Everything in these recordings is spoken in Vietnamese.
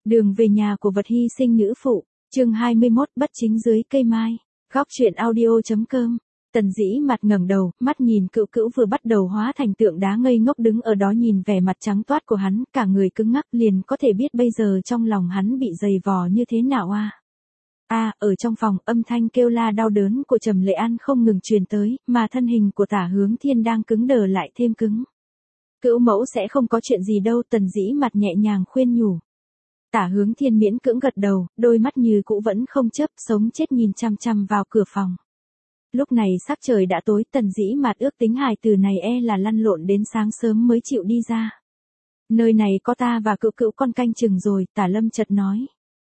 Đường về nhà của vật hy sinh nữ phụ, chương 21 bất chính dưới cây mai. Góc truyện audio.com. Tần Dĩ Mạt ngẩng đầu, mắt nhìn Cữu Cữu vừa bắt đầu hóa thành tượng đá ngây ngốc đứng ở đó nhìn vẻ mặt trắng toát của hắn, cả người cứng ngắc, liền có thể biết bây giờ trong lòng hắn bị dày vò như thế nào a. Ở trong phòng, âm thanh kêu la đau đớn của Trầm Lệ An không ngừng truyền tới, mà thân hình của Tả Hướng Thiên đang cứng đờ lại thêm cứng. Cữu mẫu sẽ không có chuyện gì đâu, Tần Dĩ Mạt nhẹ nhàng khuyên nhủ. Tả Hướng Thiên miễn cưỡng gật đầu, đôi mắt như cũ vẫn không chớp, sống chết nhìn chăm chăm vào cửa phòng. Lúc này sắc trời đã tối, Tần Dĩ Mạt ước tính hài tử này là lăn lộn đến sáng sớm mới chịu đi ra. Nơi này có ta và Cữu Cữu con canh chừng rồi, Tả Lâm chợt nói.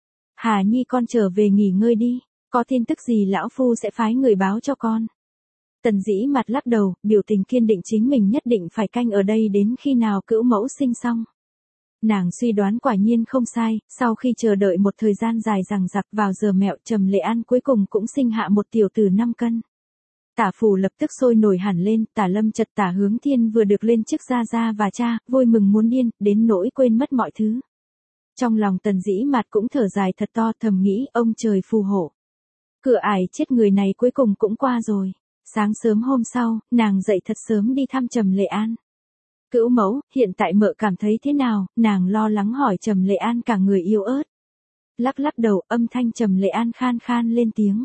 Hà Nhi con trở về nghỉ ngơi đi, có tin tức gì lão phu sẽ phái người báo cho con. Tần Dĩ Mạt lắc đầu, biểu tình kiên định chính mình nhất định phải canh ở đây đến khi nào Cữu mẫu sinh xong. Nàng suy đoán quả nhiên không sai, sau khi chờ đợi một thời gian dài dằng dặc vào giờ mẹo Trầm Lệ An cuối cùng cũng sinh hạ một tiểu tử 5 cân. Tả phủ lập tức sôi nổi hẳn lên, Tả Lâm chật Tả Hướng Thiên vừa được lên chức gia gia và cha, vui mừng muốn điên, đến nỗi quên mất mọi thứ. Trong lòng Tần Dĩ Mạt cũng thở dài thật to, thầm nghĩ ông trời phù hộ. Cửa ải chết người này cuối cùng cũng qua rồi. Sáng sớm hôm sau, nàng dậy thật sớm đi thăm Trầm Lệ An. Cữu mẫu, hiện tại mợ cảm thấy thế nào? Nàng lo lắng hỏi Trầm Lệ An cả người yếu ớt. Lắc lắc đầu, âm thanh Trầm Lệ An khan khan lên tiếng.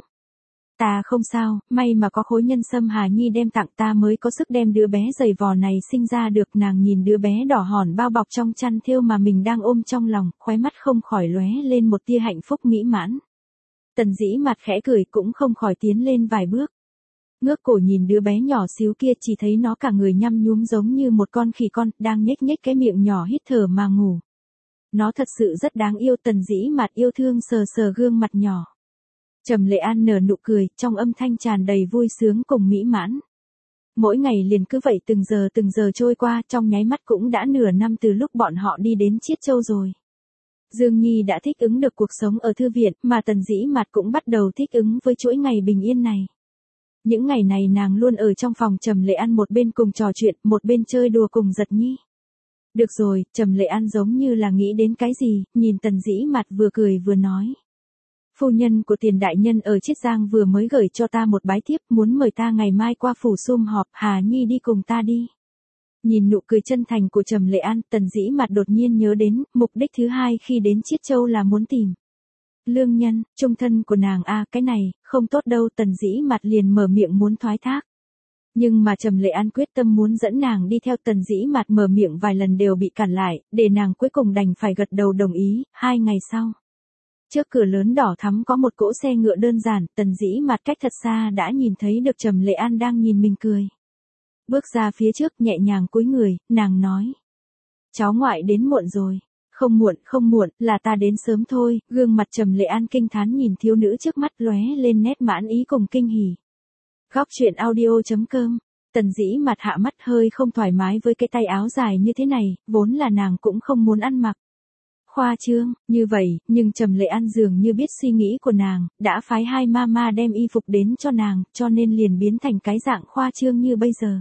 Ta không sao, may mà có khối nhân sâm Hà Nhi đem tặng ta mới có sức đem đứa bé dày vò này sinh ra được. Nàng nhìn đứa bé đỏ hòn bao bọc trong chăn thêu mà mình đang ôm trong lòng, khóe mắt không khỏi lóe lên một tia hạnh phúc mỹ mãn. Tần Dĩ Mạt khẽ cười cũng không khỏi tiến lên vài bước. Ngước cổ nhìn đứa bé nhỏ xíu kia, chỉ thấy nó cả người nhăm nhúm giống như một con khỉ con, đang nhếch nhếch cái miệng nhỏ hít thở mà ngủ. Nó thật sự rất đáng yêu, Tần Dĩ Mạt yêu thương sờ sờ gương mặt nhỏ. Trầm Lệ An nở nụ cười, trong âm thanh tràn đầy vui sướng cùng mỹ mãn. Mỗi ngày liền cứ vậy từng giờ trôi qua, trong nháy mắt cũng đã nửa năm từ lúc bọn họ đi đến Chiết Châu rồi. Dương Nhi đã thích ứng được cuộc sống ở thư viện, mà Tần Dĩ Mạt cũng bắt đầu thích ứng với chuỗi ngày bình yên này. Những ngày này nàng luôn ở trong phòng Trầm Lệ An, một bên cùng trò chuyện, một bên chơi đùa cùng Giật Nhi. Được rồi, Trầm Lệ An giống như là nghĩ đến cái gì, nhìn Tần Dĩ Mạt vừa cười vừa nói. Phu nhân của Tiền đại nhân ở Chiết Giang vừa mới gửi cho ta một bái thiếp, muốn mời ta ngày mai qua phủ sum họp, Hà Nhi đi cùng ta đi. Nhìn nụ cười chân thành của Trầm Lệ An, Tần Dĩ Mạt đột nhiên nhớ đến, mục đích thứ hai khi đến Chiết Châu là muốn tìm lương nhân, trung thân của nàng cái này, không tốt đâu, Tần Dĩ Mạt liền mở miệng muốn thoái thác. Nhưng mà Trầm Lệ An quyết tâm muốn dẫn nàng đi theo, Tần Dĩ Mạt mở miệng vài lần đều bị cản lại, để nàng cuối cùng đành phải gật đầu đồng ý. 2 ngày sau. Trước cửa lớn đỏ thắm có một cỗ xe ngựa đơn giản, Tần Dĩ Mạt cách thật xa đã nhìn thấy được Trầm Lệ An đang nhìn mình cười. Bước ra phía trước nhẹ nhàng cúi người, nàng nói. Cháu ngoại đến muộn rồi. Không muộn, là ta đến sớm thôi. Gương mặt Trầm Lệ An kinh thán nhìn thiếu nữ trước mắt lóe lên nét mãn ý cùng kinh hỉ. Góc truyện audio.com. Tần Dĩ Mạt hạ mắt hơi không thoải mái với cái tay áo dài như thế này, vốn là nàng cũng không muốn ăn mặc khoa trương như vậy, nhưng Trầm Lệ An dường như biết suy nghĩ của nàng, đã phái hai mama đem y phục đến cho nàng, cho nên liền biến thành cái dạng khoa trương như bây giờ.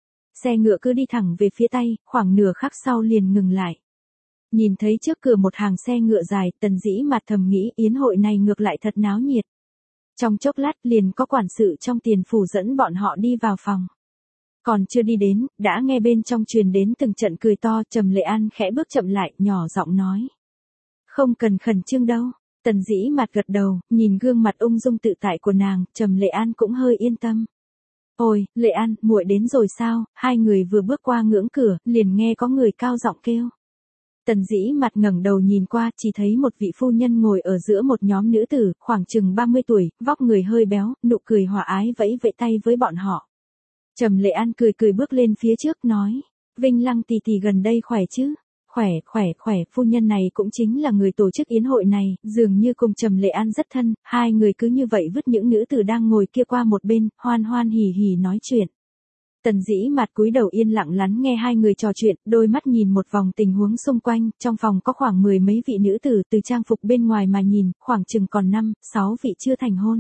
Xe ngựa cứ đi thẳng về phía tây, khoảng nửa khắc sau liền ngừng lại. Nhìn thấy trước cửa một hàng xe ngựa dài, Tần Dĩ Mạt thầm nghĩ yến hội này ngược lại thật náo nhiệt. Trong chốc lát liền có quản sự trong Tiền phủ dẫn bọn họ đi vào phòng. Còn chưa đi đến, đã nghe bên trong truyền đến từng trận cười to. Trầm Lệ An khẽ bước chậm lại, nhỏ giọng nói. Không cần khẩn trương đâu. Tần Dĩ Mạt gật đầu, nhìn gương mặt ung dung tự tại của nàng, Trầm Lệ An cũng hơi yên tâm. Ôi, Lệ An, muội đến rồi sao? Hai người vừa bước qua ngưỡng cửa, liền nghe có người cao giọng kêu. Tần Dĩ Mạt ngẩng đầu nhìn qua, chỉ thấy một vị phu nhân ngồi ở giữa một nhóm nữ tử, khoảng chừng 30 tuổi, vóc người hơi béo, nụ cười hòa ái vẫy vẫy tay với bọn họ. Trầm Lệ An cười bước lên phía trước nói, Vinh Lăng tỷ tỷ gần đây khỏe chứ? Khỏe, phu nhân này cũng chính là người tổ chức yến hội này, dường như cùng Trầm Lệ An rất thân, hai người cứ như vậy vứt những nữ tử đang ngồi kia qua một bên, hoan hoan hỉ hỉ nói chuyện. Tần Dĩ Mạt cúi đầu yên lặng lắng nghe hai người trò chuyện, đôi mắt nhìn một vòng tình huống xung quanh, trong phòng có khoảng 10 mấy vị nữ tử, từ trang phục bên ngoài mà nhìn, khoảng chừng còn 5-6 vị chưa thành hôn.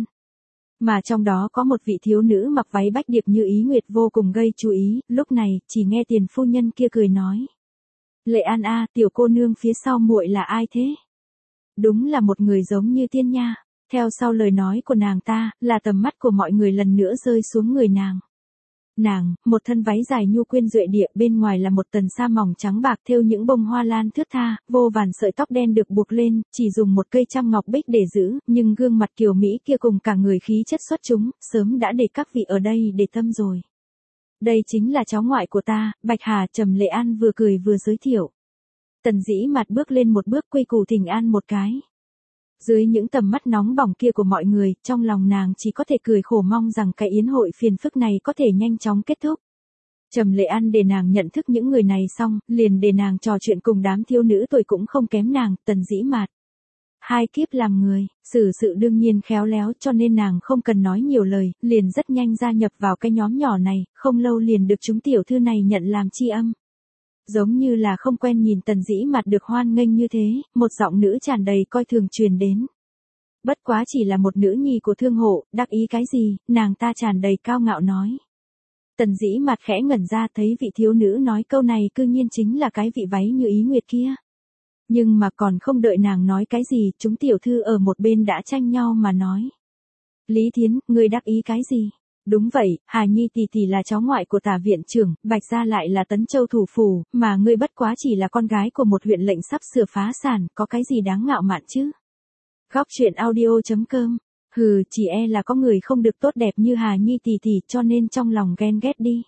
Mà trong đó có một vị thiếu nữ mặc váy bách điệp như ý nguyệt vô cùng gây chú ý, lúc này, chỉ nghe Tiền phu nhân kia cười nói. Lệ An tiểu cô nương phía sau muội là ai thế? đúng là một người giống như tiên nha. Theo sau lời nói của nàng ta, là tầm mắt của mọi người lần nữa rơi xuống người nàng. Nàng, một thân váy dài nhu quyên duệ địa, bên ngoài là một tần sa mỏng trắng bạc thêu những bông hoa lan thướt tha, vô vàn sợi tóc đen được buộc lên, chỉ dùng một cây trăm ngọc bích để giữ, nhưng gương mặt kiều mỹ kia cùng cả người khí chất xuất chúng, sớm đã để các vị ở đây để tâm rồi. Đây chính là cháu ngoại của ta, Bạch Hà. Trầm Lệ An vừa cười vừa giới thiệu. Tần Dĩ Mạt bước lên một bước quy củ thỉnh an một cái. Dưới những tầm mắt nóng bỏng kia của mọi người, trong lòng nàng chỉ có thể cười khổ mong rằng cái yến hội phiền phức này có thể nhanh chóng kết thúc. Trầm Lệ An để nàng nhận thức những người này xong, liền để nàng trò chuyện cùng đám thiếu nữ tuổi cũng không kém nàng, Tần Dĩ Mạt. Hai kiếp làm người, xử sự đương nhiên khéo léo, cho nên nàng không cần nói nhiều lời, liền rất nhanh gia nhập vào cái nhóm nhỏ này, không lâu liền được chúng tiểu thư này nhận làm tri âm. Giống như là không quen nhìn Tần Dĩ Mạt được hoan nghênh như thế, một giọng nữ tràn đầy coi thường truyền đến. Bất quá chỉ là một nữ nhi của thương hộ, đắc ý cái gì, nàng ta tràn đầy cao ngạo nói. Tần Dĩ Mạt khẽ ngẩn ra, thấy vị thiếu nữ nói câu này cư nhiên chính là cái vị váy như ý nguyệt kia. Nhưng mà còn không đợi nàng nói cái gì, chúng tiểu thư ở một bên đã tranh nhau mà nói. Lý Thiến, ngươi đắc ý cái gì? Đúng vậy, Hà Nhi tỷ tỷ là cháu ngoại của Tả viện trưởng, Bạch gia lại là Tấn Châu thủ phủ, mà ngươi bất quá chỉ là con gái của một huyện lệnh sắp sửa phá sản, có cái gì đáng ngạo mạn chứ? Góc truyện audio.com. Hừ, chỉ e là có người không được tốt đẹp như Hà Nhi tỷ tỷ, cho nên trong lòng ghen ghét đi.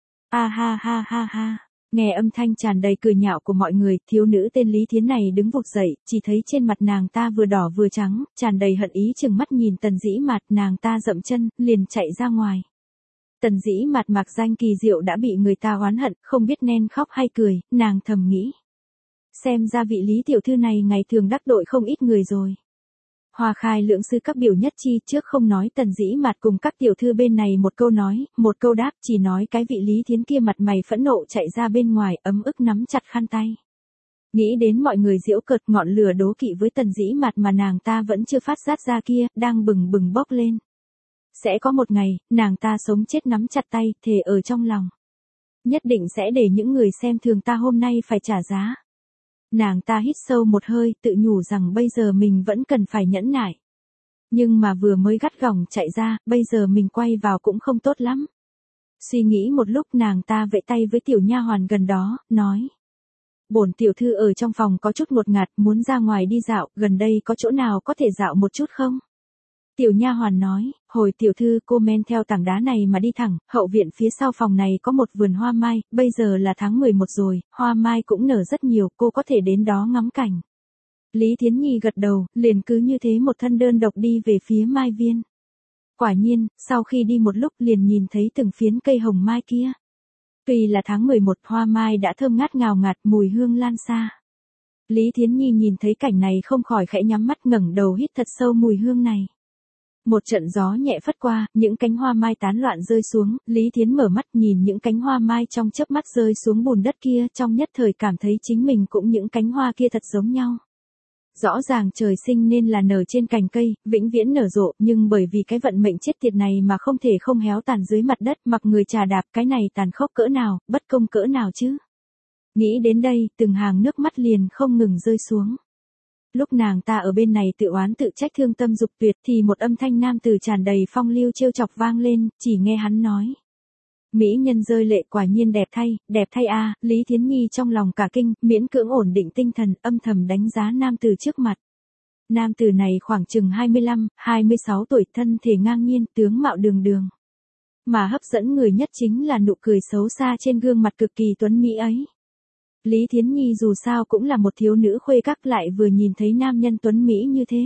A ha ha ha ha. Nghe âm thanh tràn đầy cười nhạo của mọi người, thiếu nữ tên Lý Thiến này đứng vụt dậy, chỉ thấy trên mặt nàng ta vừa đỏ vừa trắng, tràn đầy hận ý chừng mắt nhìn Tần Dĩ Mạt, nàng ta dậm chân, liền chạy ra ngoài. Tần Dĩ Mạt mặc danh kỳ diệu đã bị người ta oán hận, không biết nên khóc hay cười, nàng thầm nghĩ. Xem ra vị Lý tiểu thư này ngày thường đắc tội không ít người rồi. Hoa khai lượng sư các biểu nhất chi, trước không nói Tần Dĩ Mạt cùng các tiểu thư bên này một câu nói, một câu đáp, chỉ nói cái vị Lý Thiến kia mặt mày phẫn nộ chạy ra bên ngoài, ấm ức nắm chặt khăn tay. Nghĩ đến mọi người giễu cợt ngọn lửa đố kỵ với Tần Dĩ Mạt mà nàng ta vẫn chưa phát giác ra kia, đang bừng bừng bốc lên. Sẽ có một ngày, nàng ta sống chết nắm chặt tay, thề ở trong lòng. Nhất định sẽ để những người xem thường ta hôm nay phải trả giá. Nàng ta hít sâu một hơi, tự nhủ rằng bây giờ mình vẫn cần phải nhẫn nại. Nhưng mà vừa mới gắt gỏng chạy ra, bây giờ mình quay vào cũng không tốt lắm. Suy nghĩ một lúc, nàng ta vẫy tay với tiểu nha hoàn gần đó, nói. Bổn tiểu thư ở trong phòng có chút ngột ngạt, muốn ra ngoài đi dạo, gần đây có chỗ nào có thể dạo một chút không? Tiểu nha hoàn nói, hồi tiểu thư, cô men theo tảng đá này mà đi thẳng, hậu viện phía sau phòng này có một vườn hoa mai, bây giờ là tháng 11 rồi, hoa mai cũng nở rất nhiều, cô có thể đến đó ngắm cảnh. Lý Thiến Nhi gật đầu, liền cứ như thế một thân đơn độc đi về phía mai viên. Quả nhiên, sau khi đi một lúc liền nhìn thấy từng phiến cây hồng mai kia. Tuy là tháng 11, hoa mai đã thơm ngát ngào ngạt, mùi hương lan xa. Lý Thiến Nhi nhìn thấy cảnh này không khỏi khẽ nhắm mắt, ngẩng đầu hít thật sâu mùi hương này. Một trận gió nhẹ phất qua, những cánh hoa mai tán loạn rơi xuống, Lý Thiến mở mắt nhìn những cánh hoa mai trong chớp mắt rơi xuống bùn đất kia, trong nhất thời cảm thấy chính mình cũng những cánh hoa kia thật giống nhau. Rõ ràng trời sinh nên là nở trên cành cây, vĩnh viễn nở rộ, nhưng bởi vì cái vận mệnh chết tiệt này mà không thể không héo tàn dưới mặt đất, mặc người trà đạp, cái này tàn khốc cỡ nào, bất công cỡ nào chứ. Nghĩ đến đây, từng hàng nước mắt liền không ngừng rơi xuống. Lúc nàng ta ở bên này tự oán tự trách thương tâm dục tuyệt thì một âm thanh nam tử tràn đầy phong lưu trêu chọc vang lên, chỉ nghe hắn nói. Mỹ nhân rơi lệ, quả nhiên đẹp thay a. Lý Thiến Nhi trong lòng cả kinh, miễn cưỡng ổn định tinh thần, âm thầm đánh giá nam tử trước mặt. Nam tử này khoảng chừng 25, 26 tuổi, thân thể ngang nhiên, tướng mạo đường đường. Mà hấp dẫn người nhất chính là nụ cười xấu xa trên gương mặt cực kỳ tuấn mỹ ấy. Lý Thiến Nhi dù sao cũng là một thiếu nữ khuê các, lại vừa nhìn thấy nam nhân tuấn mỹ như thế.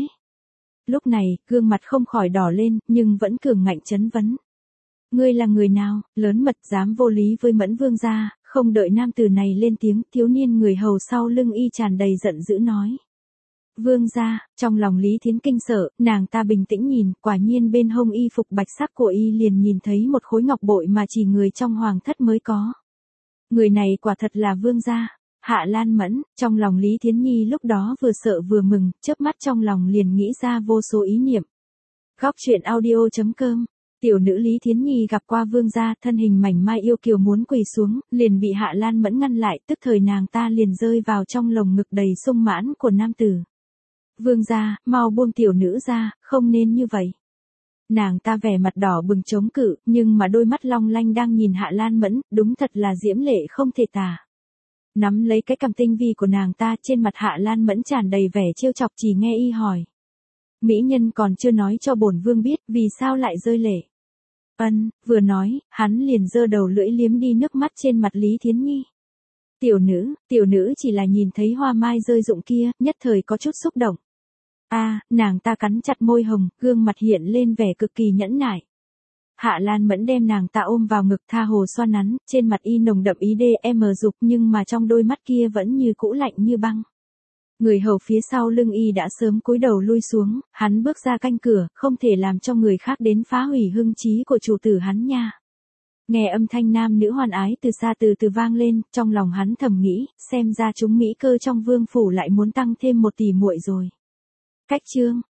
Lúc này, gương mặt không khỏi đỏ lên, nhưng vẫn cường ngạnh chấn vấn. Ngươi là người nào, lớn mật dám vô lý với Mẫn vương gia? Không đợi nam tử này lên tiếng, thiếu niên người hầu sau lưng y tràn đầy giận dữ nói. Vương gia, trong lòng Lý Thiến kinh sợ, nàng ta bình tĩnh nhìn, quả nhiên bên hông y phục bạch sắc của y liền nhìn thấy một khối ngọc bội mà chỉ người trong hoàng thất mới có. Người này quả thật là vương gia. Hạ Lan Mẫn, trong lòng Lý Thiến Nhi lúc đó vừa sợ vừa mừng, chớp mắt trong lòng liền nghĩ ra vô số ý niệm. Góc truyện audio.com. Tiểu nữ Lý Thiến Nhi gặp qua vương gia, thân hình mảnh mai yêu kiều muốn quỳ xuống, liền bị Hạ Lan Mẫn ngăn lại, tức thời nàng ta liền rơi vào trong lồng ngực đầy sung mãn của nam tử. vương gia, mau buông tiểu nữ ra, không nên như vậy. Nàng ta vẻ mặt đỏ bừng chống cự, nhưng mà đôi mắt long lanh đang nhìn Hạ Lan Mẫn, đúng thật là diễm lệ không thể tả. Nắm lấy cái cằm tinh vi của nàng ta, trên mặt Hạ Lan Mẫn tràn đầy vẻ trêu chọc, chỉ nghe y hỏi. Mỹ nhân còn chưa nói cho bổn vương biết, vì sao lại rơi lệ. Vừa nói, hắn liền giơ đầu lưỡi liếm đi nước mắt trên mặt Lý Thiến Nhi. Tiểu nữ chỉ là nhìn thấy hoa mai rơi rụng kia, nhất thời có chút xúc động. Nàng ta cắn chặt môi hồng, gương mặt hiện lên vẻ cực kỳ nhẫn nại. Hạ Lan Mẫn đem nàng ta ôm vào ngực tha hồ xoa nắn, trên mặt y nồng đậm ý DM dục, nhưng mà trong đôi mắt kia vẫn như cũ lạnh như băng. Người hầu phía sau lưng y đã sớm cúi đầu lui xuống, hắn bước ra canh cửa, không thể làm cho người khác đến phá hủy hưng trí của chủ tử hắn nha. Nghe âm thanh nam nữ hoan ái từ xa từ từ vang lên, trong lòng hắn thầm nghĩ, xem ra chúng mỹ cơ trong vương phủ lại muốn tăng thêm một tỷ muội rồi. Cách chương